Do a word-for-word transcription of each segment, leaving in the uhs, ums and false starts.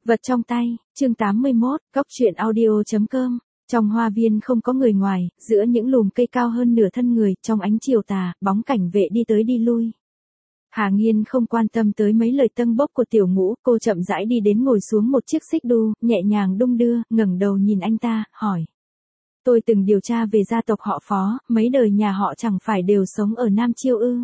Vật trong tay, chương tám mươi mốt, góc truyện audio.com. Trong hoa viên không có người ngoài, giữa những lùm cây cao hơn nửa thân người, trong ánh chiều tà, bóng cảnh vệ đi tới đi lui. Hà Nghiên không quan tâm tới mấy lời tâng bốc của Tiểu Ngũ, cô chậm rãi đi đến ngồi xuống một chiếc xích đu, nhẹ nhàng đung đưa, ngẩng đầu nhìn anh ta, hỏi. Tôi từng điều tra về gia tộc họ Phó, mấy đời nhà họ chẳng phải đều sống ở Nam Chiêu ư?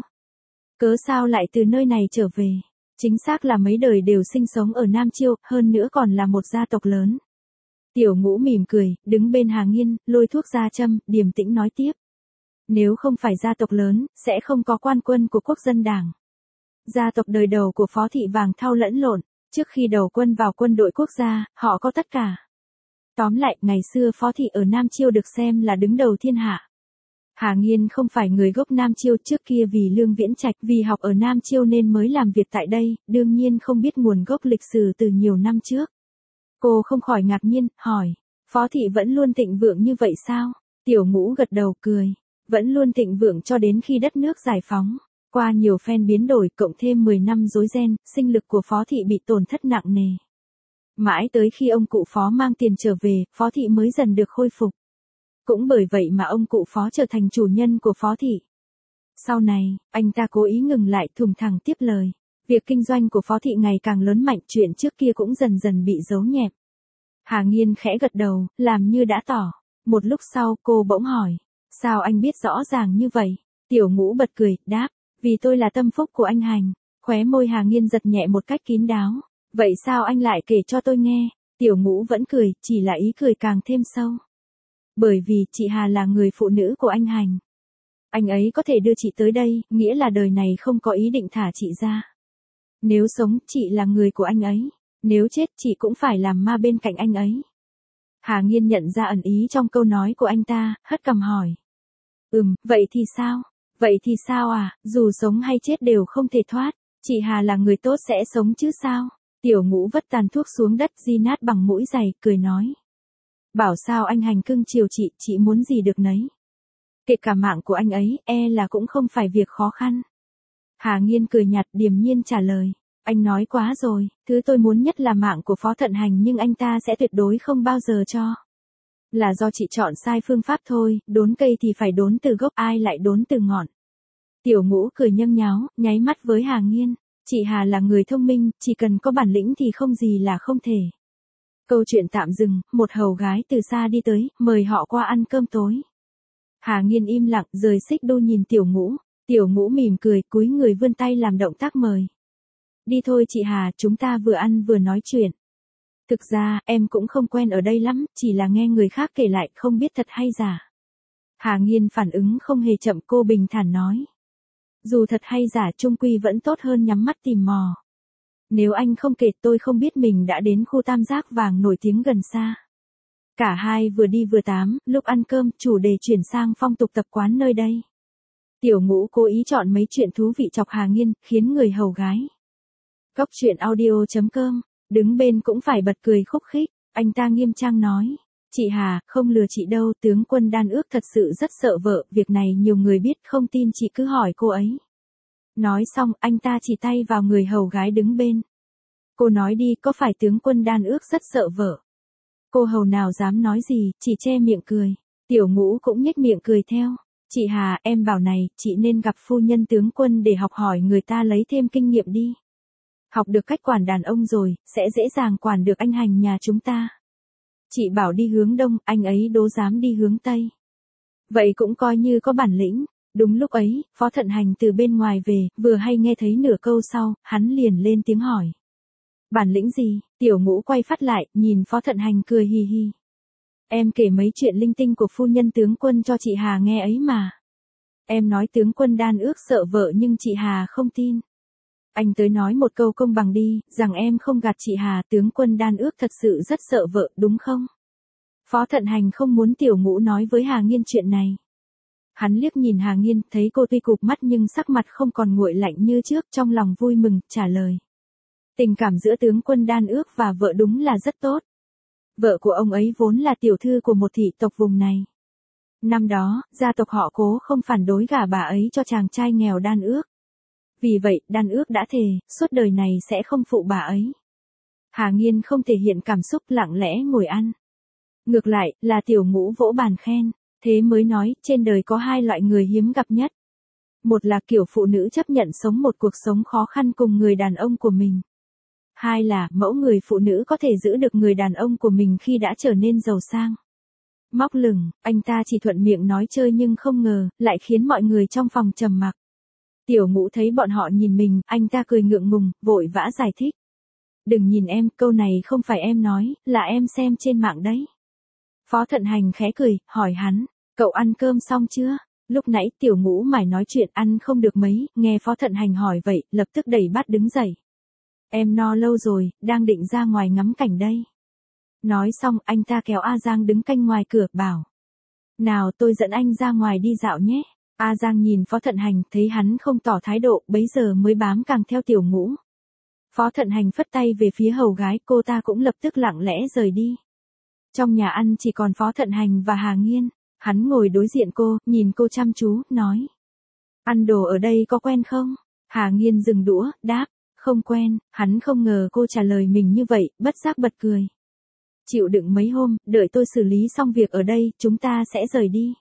Cớ sao lại từ nơi này trở về? Chính xác là mấy đời đều sinh sống ở Nam Chiêu, hơn nữa còn là một gia tộc lớn. Tiểu Ngũ mỉm cười, đứng bên Hà Nghiên, lôi thuốc ra châm, điềm tĩnh nói tiếp. Nếu không phải gia tộc lớn, sẽ không có quan quân của quốc dân đảng. Gia tộc đời đầu của Phó Thị Vàng Thao lẫn lộn, trước khi đầu quân vào quân đội quốc gia, họ có tất cả. Tóm lại, ngày xưa Phó Thị ở Nam Chiêu được xem là đứng đầu thiên hạ. Hà Nghiên không phải người gốc Nam Chiêu, trước kia vì Lương Viễn Trạch, vì học ở Nam Chiêu nên mới làm việc tại đây, đương nhiên không biết nguồn gốc lịch sử từ nhiều năm trước. Cô không khỏi ngạc nhiên, hỏi, Phó Thị vẫn luôn thịnh vượng như vậy sao? Tiểu Ngũ gật đầu cười, vẫn luôn thịnh vượng cho đến khi đất nước giải phóng. Qua nhiều phen biến đổi cộng thêm mười năm rối ren, sinh lực của Phó Thị bị tổn thất nặng nề. Mãi tới khi ông cụ Phó mang tiền trở về, Phó Thị mới dần được khôi phục. Cũng bởi vậy mà ông cụ Phó trở thành chủ nhân của Phó Thị. Sau này, anh ta cố ý ngừng lại, thùng thẳng tiếp lời. Việc kinh doanh của Phó Thị ngày càng lớn mạnh, chuyện trước kia cũng dần dần bị giấu nhẹm. Hà Nghiên khẽ gật đầu, làm như đã tỏ. Một lúc sau, cô bỗng hỏi. Sao anh biết rõ ràng như vậy? Tiểu Ngũ bật cười, đáp. Vì tôi là tâm phúc của anh Hành. Khóe môi Hà Nghiên giật nhẹ một cách kín đáo. Vậy sao anh lại kể cho tôi nghe? Tiểu Ngũ vẫn cười, chỉ là ý cười càng thêm sâu. Bởi vì chị Hà là người phụ nữ của anh Hành. Anh ấy có thể đưa chị tới đây, nghĩa là đời này không có ý định thả chị ra. Nếu sống, chị là người của anh ấy. Nếu chết, chị cũng phải làm ma bên cạnh anh ấy. Hà Nghiên nhận ra ẩn ý trong câu nói của anh ta, hất cằm hỏi. Ừm, vậy thì sao? Vậy thì sao à, dù sống hay chết đều không thể thoát. Chị Hà là người tốt sẽ sống chứ sao? Tiểu Ngũ vất tàn thuốc xuống đất di nát bằng mũi giày, cười nói. Bảo sao anh Hành cưng chiều chị, chị muốn gì được nấy. Kể cả mạng của anh ấy, e là cũng không phải việc khó khăn. Hà Nghiên cười nhạt, điềm nhiên trả lời. Anh nói quá rồi, thứ tôi muốn nhất là mạng của Phó Thận Hành, nhưng anh ta sẽ tuyệt đối không bao giờ cho. Là do chị chọn sai phương pháp thôi, đốn cây thì phải đốn từ gốc, ai lại đốn từ ngọn. Tiểu Ngũ cười nhâng nháo, nháy mắt với Hà Nghiên. Chị Hà là người thông minh, chỉ cần có bản lĩnh thì không gì là không thể. Câu chuyện tạm dừng, một hầu gái từ xa đi tới, mời họ qua ăn cơm tối. Hà Nghiên im lặng, rời xích đu nhìn Tiểu Ngũ. Tiểu Ngũ mỉm cười, cúi người vươn tay làm động tác mời. Đi thôi chị Hà, chúng ta vừa ăn vừa nói chuyện. Thực ra, em cũng không quen ở đây lắm, chỉ là nghe người khác kể lại, không biết thật hay giả. Hà Nghiên phản ứng không hề chậm, cô bình thản nói. Dù thật hay giả chung quy vẫn tốt hơn nhắm mắt tìm mò. Nếu anh không kể tôi không biết mình đã đến khu tam giác vàng nổi tiếng gần xa. Cả hai vừa đi vừa tám, lúc ăn cơm chủ đề chuyển sang phong tục tập quán nơi đây. Tiểu Ngũ cố ý chọn mấy chuyện thú vị chọc Hà Nghiên, khiến người hầu gái. Góc truyện audio.com, đứng bên cũng phải bật cười khúc khích, anh ta nghiêm trang nói. Chị Hà, không lừa chị đâu, tướng quân Đan Ước thật sự rất sợ vợ, việc này nhiều người biết, không tin chị cứ hỏi cô ấy. Nói xong, anh ta chỉ tay vào người hầu gái đứng bên. Cô nói đi, có phải tướng quân Đan Ước rất sợ vợ? Cô hầu nào dám nói gì, chỉ che miệng cười. Tiểu Ngũ cũng nhếch miệng cười theo. Chị Hà, em bảo này, chị nên gặp phu nhân tướng quân để học hỏi người ta lấy thêm kinh nghiệm đi. Học được cách quản đàn ông rồi, sẽ dễ dàng quản được anh Hành nhà chúng ta. Chị bảo đi hướng đông, anh ấy đố dám đi hướng tây. Vậy cũng coi như có bản lĩnh. Đúng lúc ấy, Phó Thận Hành từ bên ngoài về, vừa hay nghe thấy nửa câu sau, hắn liền lên tiếng hỏi. Bản lĩnh gì? Tiểu Ngũ quay phát lại, nhìn Phó Thận Hành cười hì hì. Em kể mấy chuyện linh tinh của phu nhân tướng quân cho chị Hà nghe ấy mà. Em nói tướng quân Đan Ước sợ vợ nhưng chị Hà không tin. Anh tới nói một câu công bằng đi, rằng em không gạt chị Hà, tướng quân Đan Ước thật sự rất sợ vợ, đúng không? Phó Thận Hành không muốn Tiểu Ngũ nói với Hà Nghiên chuyện này. Hắn liếc nhìn Hà Nghiên, thấy cô tuy cụp mắt nhưng sắc mặt không còn nguội lạnh như trước, trong lòng vui mừng, trả lời. Tình cảm giữa tướng quân Đan Ước và vợ đúng là rất tốt. Vợ của ông ấy vốn là tiểu thư của một thị tộc vùng này. Năm đó, gia tộc họ Cố không phản đối gả bà ấy cho chàng trai nghèo Đan Ước. Vì vậy, Đan Ước đã thề, suốt đời này sẽ không phụ bà ấy. Hà Nghiên không thể hiện cảm xúc, lặng lẽ ngồi ăn. Ngược lại, là Tiểu Ngũ vỗ bàn khen, thế mới nói, trên đời có hai loại người hiếm gặp nhất. Một là kiểu phụ nữ chấp nhận sống một cuộc sống khó khăn cùng người đàn ông của mình. Hai là mẫu người phụ nữ có thể giữ được người đàn ông của mình khi đã trở nên giàu sang. Móc lửng, anh ta chỉ thuận miệng nói chơi nhưng không ngờ, lại khiến mọi người trong phòng trầm mặc. Tiểu Ngũ thấy bọn họ nhìn mình, anh ta cười ngượng ngùng, vội vã giải thích. Đừng nhìn em, câu này không phải em nói, là em xem trên mạng đấy. Phó Thận Hành khẽ cười, hỏi hắn, cậu ăn cơm xong chưa? Lúc nãy Tiểu Ngũ mải nói chuyện ăn không được mấy, nghe Phó Thận Hành hỏi vậy, lập tức đẩy bát đứng dậy. Em no lâu rồi, đang định ra ngoài ngắm cảnh đây. Nói xong, anh ta kéo A Giang đứng canh ngoài cửa, bảo. Nào tôi dẫn anh ra ngoài đi dạo nhé. A Giang nhìn Phó Thận Hành, thấy hắn không tỏ thái độ, bấy giờ mới bám càng theo Tiểu Ngũ. Phó Thận Hành phất tay về phía hầu gái, cô ta cũng lập tức lặng lẽ rời đi. Trong nhà ăn chỉ còn Phó Thận Hành và Hà Nghiên. Hắn ngồi đối diện cô, nhìn cô chăm chú, nói. Ăn đồ ở đây có quen không? Hà Nghiên dừng đũa, đáp. Không quen, hắn không ngờ cô trả lời mình như vậy, bất giác bật cười. Chịu đựng mấy hôm, đợi tôi xử lý xong việc ở đây, chúng ta sẽ rời đi.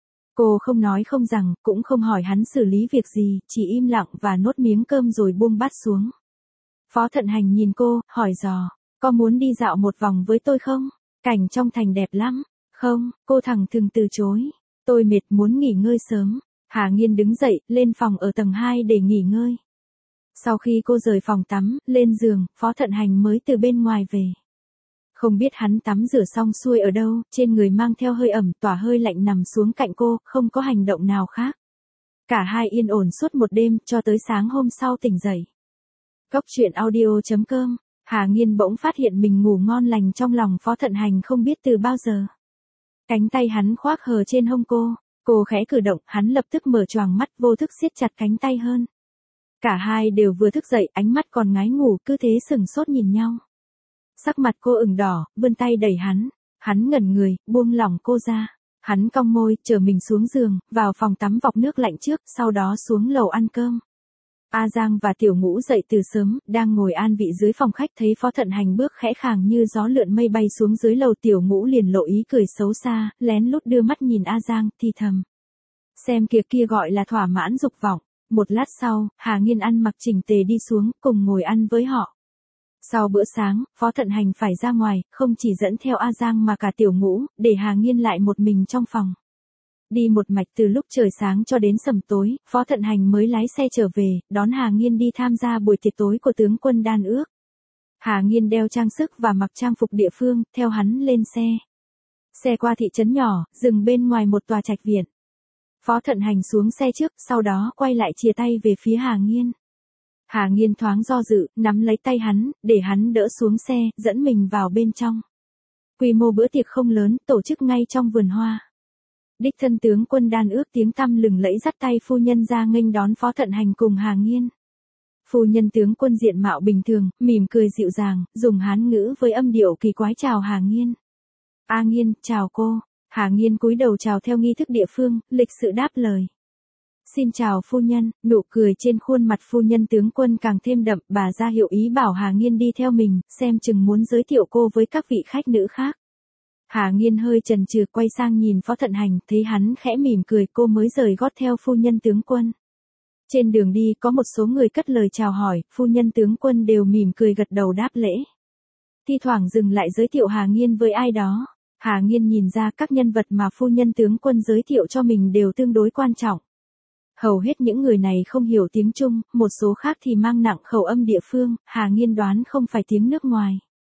Cô không nói không rằng, cũng không hỏi hắn xử lý việc gì, chỉ im lặng và nốt miếng cơm rồi buông bát xuống. Phó Thận Hành nhìn cô, hỏi dò, có muốn đi dạo một vòng với tôi không? Cảnh trong thành đẹp lắm. Không, cô thẳng thừng từ chối. Tôi mệt muốn nghỉ ngơi sớm. Hà Nghiên đứng dậy, lên phòng ở tầng hai để nghỉ ngơi. Sau khi cô rời phòng tắm, lên giường, Phó Thận Hành mới từ bên ngoài về. Không biết hắn tắm rửa xong xuôi ở đâu, trên người mang theo hơi ẩm, tỏa hơi lạnh nằm xuống cạnh cô, không có hành động nào khác. Cả hai yên ổn suốt một đêm, cho tới sáng hôm sau tỉnh dậy. Cốc truyện audio chấm com. Hà Nghiên bỗng phát hiện mình ngủ ngon lành trong lòng Phó Thận Hành không biết từ bao giờ. Cánh tay hắn khoác hờ trên hông cô, cô khẽ cử động, hắn lập tức mở choàng mắt, vô thức siết chặt cánh tay hơn. Cả hai đều vừa thức dậy, ánh mắt còn ngái ngủ, cứ thế sừng sốt nhìn nhau. Sắc mặt cô ửng đỏ, vươn tay đẩy hắn, hắn ngẩn người, buông lỏng cô ra. Hắn cong môi, chở mình xuống giường, vào phòng tắm vọc nước lạnh trước, sau đó xuống lầu ăn cơm. A Giang và Tiểu Ngũ dậy từ sớm, đang ngồi an vị dưới phòng khách, thấy Phó Thận Hành bước khẽ khàng như gió lượn mây bay xuống dưới lầu. Tiểu Ngũ liền lộ ý cười xấu xa, lén lút đưa mắt nhìn A Giang, thì thầm. Xem kìa, kia gọi là thỏa mãn dục vọng. Một lát sau, Hà Nghiên ăn mặc chỉnh tề đi xuống, cùng ngồi ăn với họ. Sau bữa sáng, Phó Thận Hành phải ra ngoài, không chỉ dẫn theo A Giang mà cả Tiểu Ngũ, để Hà Nghiên lại một mình trong phòng. Đi một mạch từ lúc trời sáng cho đến sầm tối, Phó Thận Hành mới lái xe trở về, đón Hà Nghiên đi tham gia buổi tiệc tối của tướng quân Đan Ước. Hà Nghiên đeo trang sức và mặc trang phục địa phương, theo hắn lên xe. Xe qua thị trấn nhỏ, dừng bên ngoài một tòa trạch viện. Phó Thận Hành xuống xe trước, sau đó quay lại chìa tay về phía Hà Nghiên. Hà Nghiên thoáng do dự, nắm lấy tay hắn, để hắn đỡ xuống xe, dẫn mình vào bên trong. Quy mô bữa tiệc không lớn, tổ chức ngay trong vườn hoa. Đích thân tướng quân Đan Ước tiếng tăm lừng lẫy dắt tay phu nhân ra nghênh đón Phó Thận Hành cùng Hà Nghiên. Phu nhân tướng quân diện mạo bình thường, mỉm cười dịu dàng, dùng Hán ngữ với âm điệu kỳ quái chào Hà Nghiên. A Nghiên, chào cô. Hà Nghiên cúi đầu chào theo nghi thức địa phương, lịch sự đáp lời. Xin chào phu nhân. Nụ cười trên khuôn mặt phu nhân tướng quân càng thêm đậm, bà ra hiệu ý bảo Hà Nghiên đi theo mình, xem chừng muốn giới thiệu cô với các vị khách nữ khác. Hà Nghiên hơi chần chừ, quay sang nhìn Phó Thận Hành, thấy hắn khẽ mỉm cười, cô mới rời gót theo phu nhân tướng quân. Trên đường đi có một số người cất lời chào hỏi, phu nhân tướng quân đều mỉm cười gật đầu đáp lễ. Thi thoảng dừng lại giới thiệu Hà Nghiên với ai đó. Hà Nghiên nhìn ra các nhân vật mà phu nhân tướng quân giới thiệu cho mình đều tương đối quan trọng. Hầu hết những người này không hiểu tiếng Trung, một số khác thì mang nặng khẩu âm địa phương, Hà Nghiên đoán không phải tiếng nước ngoài.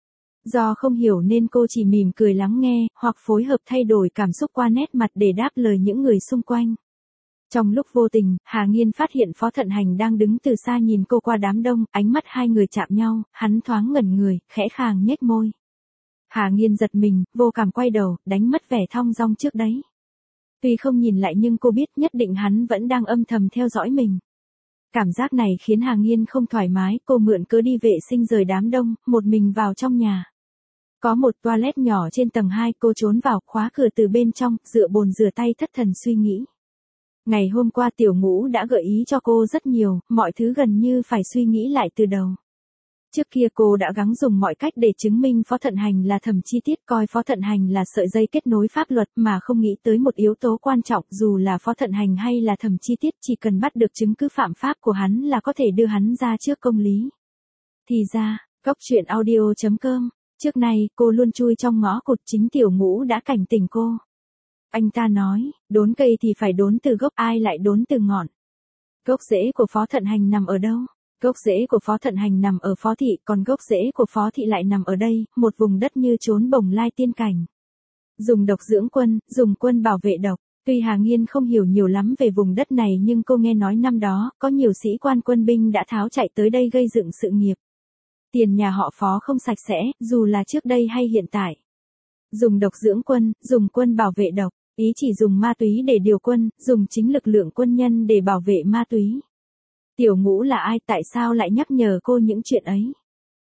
Do không hiểu nên cô chỉ mỉm cười lắng nghe, hoặc phối hợp thay đổi cảm xúc qua nét mặt để đáp lời những người xung quanh. Trong lúc vô tình, Hà Nghiên phát hiện Phó Thận Hành đang đứng từ xa nhìn cô qua đám đông, ánh mắt hai người chạm nhau, hắn thoáng ngẩn người, khẽ khàng nhếch môi. Hà Nghiên giật mình, vô cảm quay đầu, đánh mất vẻ thong dong trước đấy. Tuy không nhìn lại nhưng cô biết nhất định hắn vẫn đang âm thầm theo dõi mình. Cảm giác này khiến Hà Nghiên không thoải mái, cô mượn cớ đi vệ sinh rời đám đông, một mình vào trong nhà. Có một toilet nhỏ trên tầng hai, cô trốn vào, khóa cửa từ bên trong, dựa bồn rửa tay thất thần suy nghĩ. Ngày hôm qua Tiểu Ngũ đã gợi ý cho cô rất nhiều, mọi thứ gần như phải suy nghĩ lại từ đầu. Trước kia cô đã gắng dùng mọi cách để chứng minh Phó Thận Hành là thẩm chi tiết, coi Phó Thận Hành là sợi dây kết nối pháp luật, mà không nghĩ tới một yếu tố quan trọng, dù là Phó Thận Hành hay là thẩm chi tiết, chỉ cần bắt được chứng cứ phạm pháp của hắn là có thể đưa hắn ra trước công lý. Thì ra, Góc truyện audio chấm com, trước nay cô luôn chui trong ngõ cụt, chính Tiểu Ngũ đã cảnh tỉnh cô. Anh ta nói, đốn cây thì phải đốn từ gốc, ai lại đốn từ ngọn. Gốc rễ của Phó Thận Hành nằm ở đâu? Gốc rễ của Phó Thận Hành nằm ở Phó Thị, còn gốc rễ của Phó Thị lại nằm ở đây, một vùng đất như chốn bồng lai tiên cảnh. Dùng độc dưỡng quân, dùng quân bảo vệ độc. Tuy Hà Nghiên không hiểu nhiều lắm về vùng đất này nhưng cô nghe nói năm đó, có nhiều sĩ quan quân binh đã tháo chạy tới đây gây dựng sự nghiệp. Tiền nhà họ Phó không sạch sẽ, dù là trước đây hay hiện tại. Dùng độc dưỡng quân, dùng quân bảo vệ độc, ý chỉ dùng ma túy để điều quân, dùng chính lực lượng quân nhân để bảo vệ ma túy. Tiểu Ngũ là ai, tại sao lại nhắc nhở cô những chuyện ấy?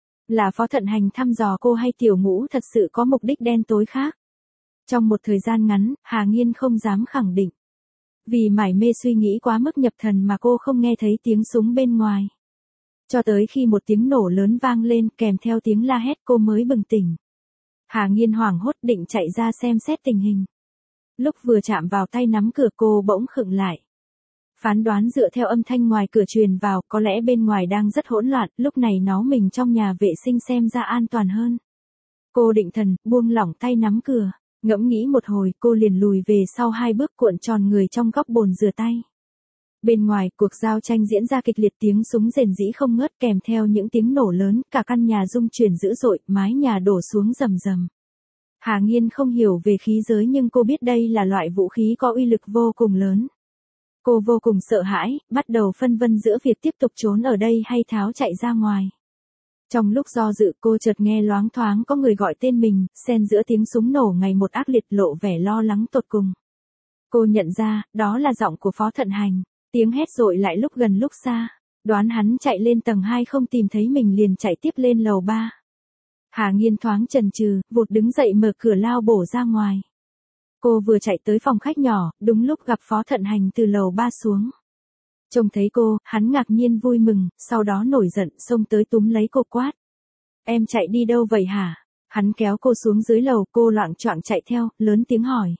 Là Phó Thận Hành thăm dò cô hay Tiểu Ngũ thật sự có mục đích đen tối khác? Trong một thời gian ngắn, Hà Nghiên không dám khẳng định. Vì mải mê suy nghĩ quá mức nhập thần mà cô không nghe thấy tiếng súng bên ngoài. Cho tới khi một tiếng nổ lớn vang lên kèm theo tiếng la hét cô mới bừng tỉnh. Hà Nghiên hoảng hốt định chạy ra xem xét tình hình. Lúc vừa chạm vào tay nắm cửa cô bỗng khựng lại. Phán đoán dựa theo âm thanh ngoài cửa truyền vào, có lẽ bên ngoài đang rất hỗn loạn, lúc này nó mình trong nhà vệ sinh xem ra an toàn hơn. Cô định thần, buông lỏng tay nắm cửa, ngẫm nghĩ một hồi, cô liền lùi về sau hai bước cuộn tròn người trong góc bồn rửa tay. Bên ngoài, cuộc giao tranh diễn ra kịch liệt, tiếng súng rền rĩ không ngớt kèm theo những tiếng nổ lớn, cả căn nhà rung chuyển dữ dội, mái nhà đổ xuống rầm rầm. Hà Nghiên không hiểu về khí giới nhưng cô biết đây là loại vũ khí có uy lực vô cùng lớn. Cô vô cùng sợ hãi, bắt đầu phân vân giữa việc tiếp tục trốn ở đây hay tháo chạy ra ngoài. Trong lúc do dự cô chợt nghe loáng thoáng có người gọi tên mình, xen giữa tiếng súng nổ ngày một ác liệt lộ vẻ lo lắng tột cùng. Cô nhận ra, đó là giọng của Phó Thận Hành, tiếng hét dội lại lúc gần lúc xa, đoán hắn chạy lên tầng hai không tìm thấy mình liền chạy tiếp lên lầu ba. Hà Nghiên thoáng chần chừ, vụt đứng dậy mở cửa lao bổ ra ngoài. Cô vừa chạy tới phòng khách nhỏ, đúng lúc gặp Phó Thận Hành từ lầu ba xuống. Trông thấy cô, hắn ngạc nhiên vui mừng, sau đó nổi giận, xông tới túm lấy cô quát. Em chạy đi đâu vậy hả? Hắn kéo cô xuống dưới lầu, cô loạng choạng chạy theo, lớn tiếng hỏi.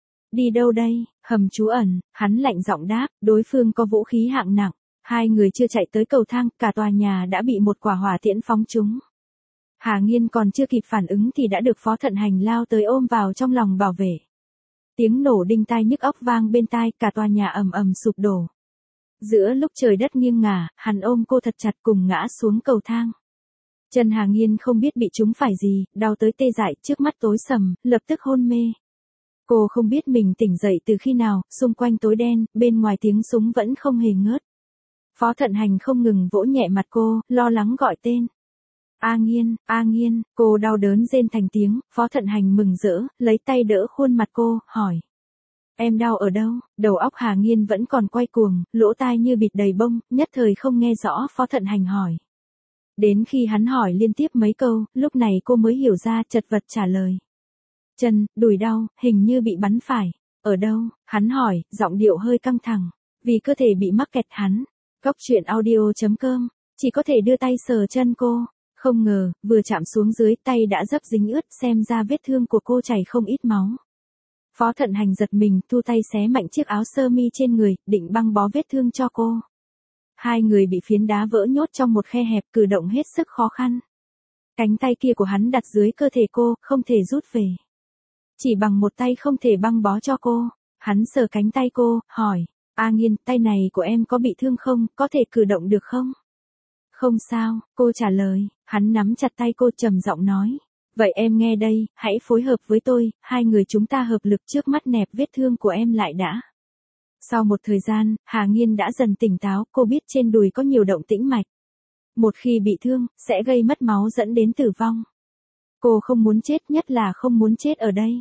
Đi đâu đây? Hầm trú ẩn, hắn lạnh giọng đáp, đối phương có vũ khí hạng nặng. Hai người chưa chạy tới cầu thang, cả tòa nhà đã bị một quả hỏa tiễn phóng trúng. Hà Nghiên còn chưa kịp phản ứng thì đã được Phó Thận Hành lao tới ôm vào trong lòng bảo vệ. Tiếng nổ đinh tai nhức óc vang bên tai, cả tòa nhà ầm ầm sụp đổ. Giữa lúc trời đất nghiêng ngả, hắn ôm cô thật chặt cùng ngã xuống cầu thang. Chân Hà Nghiên không biết bị trúng phải gì, đau tới tê dại, trước mắt tối sầm, lập tức hôn mê. Cô không biết mình tỉnh dậy từ khi nào, xung quanh tối đen, bên ngoài tiếng súng vẫn không hề ngớt. Phó Thận Hành không ngừng vỗ nhẹ mặt cô, lo lắng gọi tên. A Nghiên, A Nghiên, cô đau đớn rên thành tiếng, Phó Thận Hành mừng rỡ, lấy tay đỡ khuôn mặt cô, hỏi. Em đau ở đâu? Đầu óc Hà Nghiên vẫn còn quay cuồng, lỗ tai như bịt đầy bông, nhất thời không nghe rõ Phó Thận Hành hỏi. Đến khi hắn hỏi liên tiếp mấy câu, lúc này cô mới hiểu ra, chật vật trả lời. Chân, đùi đau, hình như bị bắn phải. Ở đâu? Hắn hỏi, giọng điệu hơi căng thẳng, vì cơ thể bị mắc kẹt hắn. Góc truyện audio chấm com, chỉ có thể đưa tay sờ chân cô. Không ngờ, vừa chạm xuống dưới tay đã dấp dính ướt, xem ra vết thương của cô chảy không ít máu. Phó Thận Hành giật mình, thu tay xé mạnh chiếc áo sơ mi trên người, định băng bó vết thương cho cô. Hai người bị phiến đá vỡ nhốt trong một khe hẹp, cử động hết sức khó khăn. Cánh tay kia của hắn đặt dưới cơ thể cô, không thể rút về. Chỉ bằng một tay không thể băng bó cho cô. Hắn sờ cánh tay cô, hỏi, A Nghiên, tay này của em có bị thương không, có thể cử động được không? Không sao, cô trả lời. Hắn nắm chặt tay cô trầm giọng nói. Vậy em nghe đây, hãy phối hợp với tôi, hai người chúng ta hợp lực trước mắt nẹp vết thương của em lại đã. Sau một thời gian, Hà Nghiên đã dần tỉnh táo, cô biết trên đùi có nhiều động tĩnh mạch. Một khi bị thương, sẽ gây mất máu dẫn đến tử vong. Cô không muốn chết, nhất là không muốn chết ở đây.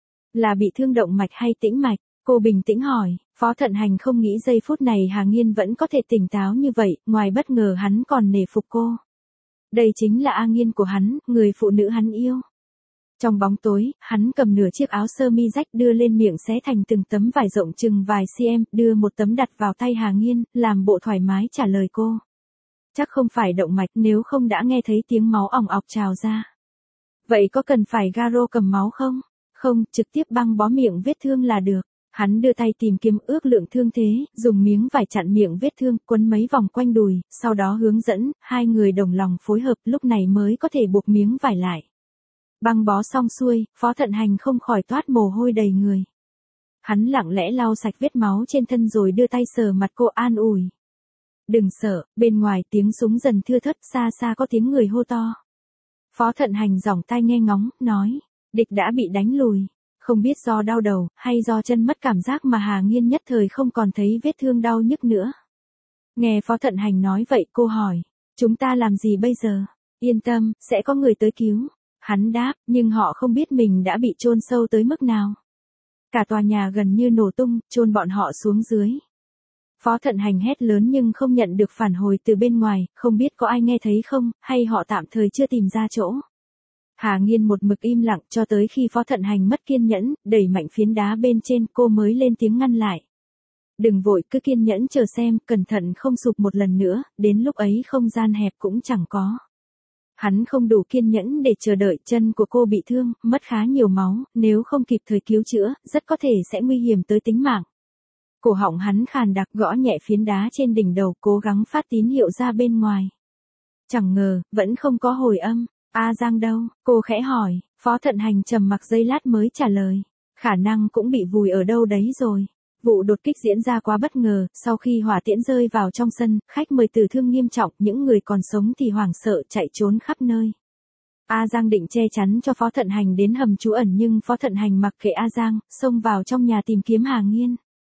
Là bị thương động mạch hay tĩnh mạch? Cô bình tĩnh hỏi. Phó Thận Hành không nghĩ giây phút này Hà Nghiên vẫn có thể tỉnh táo như vậy, ngoài bất ngờ hắn còn nể phục cô. Đây chính là A Nghiên của hắn, người phụ nữ hắn yêu. Trong bóng tối, hắn cầm nửa chiếc áo sơ mi rách đưa lên miệng xé thành từng tấm vải rộng chừng vài cm, đưa một tấm đặt vào tay Hà Nghiên, làm bộ thoải mái trả lời cô. chắc không phải động mạch nếu không đã nghe thấy tiếng máu ỏng ọc trào ra. Vậy có cần phải Garo cầm máu không? Không, trực tiếp băng bó miệng vết thương là được. Hắn đưa tay tìm kiếm ước lượng thương thế, dùng miếng vải chặn miệng vết thương, quấn mấy vòng quanh đùi, sau đó hướng dẫn, hai người đồng lòng phối hợp lúc này mới có thể buộc miếng vải lại. Băng bó xong xuôi, Phó Thận Hành không khỏi toát mồ hôi đầy người. Hắn lặng lẽ lau sạch vết máu trên thân rồi đưa tay sờ mặt cô an ủi. Đừng sợ, bên ngoài tiếng súng dần thưa thớt, xa xa có tiếng người hô to. Phó Thận Hành giỏng tai nghe ngóng, nói, địch đã bị đánh lùi. Không biết do đau đầu, hay do chân mất cảm giác mà Hà Nghiên nhất thời không còn thấy vết thương đau nhức nữa. Nghe Phó Thận Hành nói vậy cô hỏi, chúng ta làm gì bây giờ? Yên tâm, sẽ có người tới cứu. Hắn đáp, nhưng họ không biết mình đã bị chôn sâu tới mức nào. Cả tòa nhà gần như nổ tung, chôn bọn họ xuống dưới. Phó Thận Hành hét lớn nhưng không nhận được phản hồi từ bên ngoài, không biết có ai nghe thấy không, hay họ tạm thời chưa tìm ra chỗ. Hà Nghiên một mực im lặng cho tới khi Phó Thận Hành mất kiên nhẫn, đẩy mạnh phiến đá bên trên cô mới lên tiếng ngăn lại. Đừng vội, cứ kiên nhẫn chờ xem, cẩn thận không sụp một lần nữa, đến lúc ấy không gian hẹp cũng chẳng có. Hắn không đủ kiên nhẫn để chờ đợi, chân của cô bị thương, mất khá nhiều máu, nếu không kịp thời cứu chữa, rất có thể sẽ nguy hiểm tới tính mạng. Cổ họng hắn khàn đặc gõ nhẹ phiến đá trên đỉnh đầu, cố gắng phát tín hiệu ra bên ngoài. Chẳng ngờ, vẫn không có hồi âm. A Giang đâu? Cô khẽ hỏi. Phó Thận Hành trầm mặc giây lát mới trả lời. Khả năng cũng bị vùi ở đâu đấy rồi. Vụ đột kích diễn ra quá bất ngờ, sau khi hỏa tiễn rơi vào trong sân, khách mời tử thương nghiêm trọng, những người còn sống thì hoảng sợ chạy trốn khắp nơi. A Giang định che chắn cho Phó Thận Hành đến hầm trú ẩn nhưng Phó Thận Hành mặc kệ A Giang, xông vào trong nhà tìm kiếm Hà Nghiên.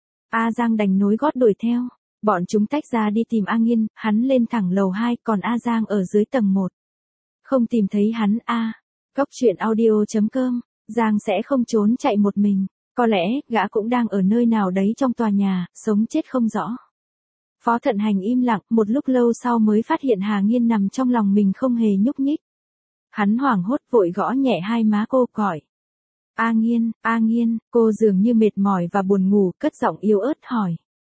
A Giang đành nối gót đuổi theo. Bọn chúng tách ra đi tìm A Nghiên, hắn lên thẳng lầu hai, còn A Giang ở dưới tầng một. Không tìm thấy hắn a. Góc truyện audio chấm com, Giang sẽ không trốn chạy một mình. Có lẽ, gã cũng đang ở nơi nào đấy trong tòa nhà, sống chết không rõ. Phó Thận Hành im lặng, một lúc lâu sau mới phát hiện Hà Nghiên nằm trong lòng mình không hề nhúc nhích. Hắn hoảng hốt vội gõ nhẹ hai má cô gọi. A Nghiên, A Nghiên, cô dường như mệt mỏi và buồn ngủ, cất giọng yếu ớt hỏi.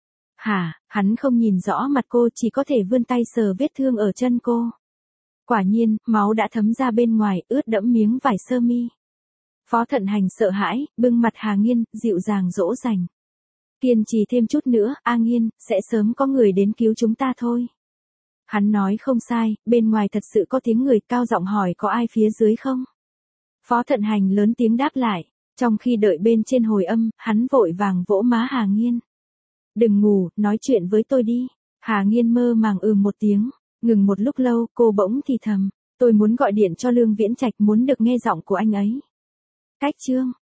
Hả, hắn không nhìn rõ mặt cô, chỉ có thể vươn tay sờ vết thương ở chân cô. Quả nhiên, máu đã thấm ra bên ngoài, ướt đẫm miếng vải sơ mi. Phó Thận Hành sợ hãi, bưng mặt Hà Nghiên, dịu dàng dỗ dành. Kiên trì thêm chút nữa, A Nghiên, sẽ sớm có người đến cứu chúng ta thôi. Hắn nói không sai, bên ngoài thật sự có tiếng người, cao giọng hỏi có ai phía dưới không? Phó Thận Hành lớn tiếng đáp lại, trong khi đợi bên trên hồi âm, hắn vội vàng vỗ má Hà Nghiên. Đừng ngủ, nói chuyện với tôi đi. Hà Nghiên mơ màng ừ một tiếng. Ngừng một lúc lâu, cô bỗng thì thầm, tôi muốn gọi điện cho Lương Viễn Trạch, muốn được nghe giọng của anh ấy. Cách chương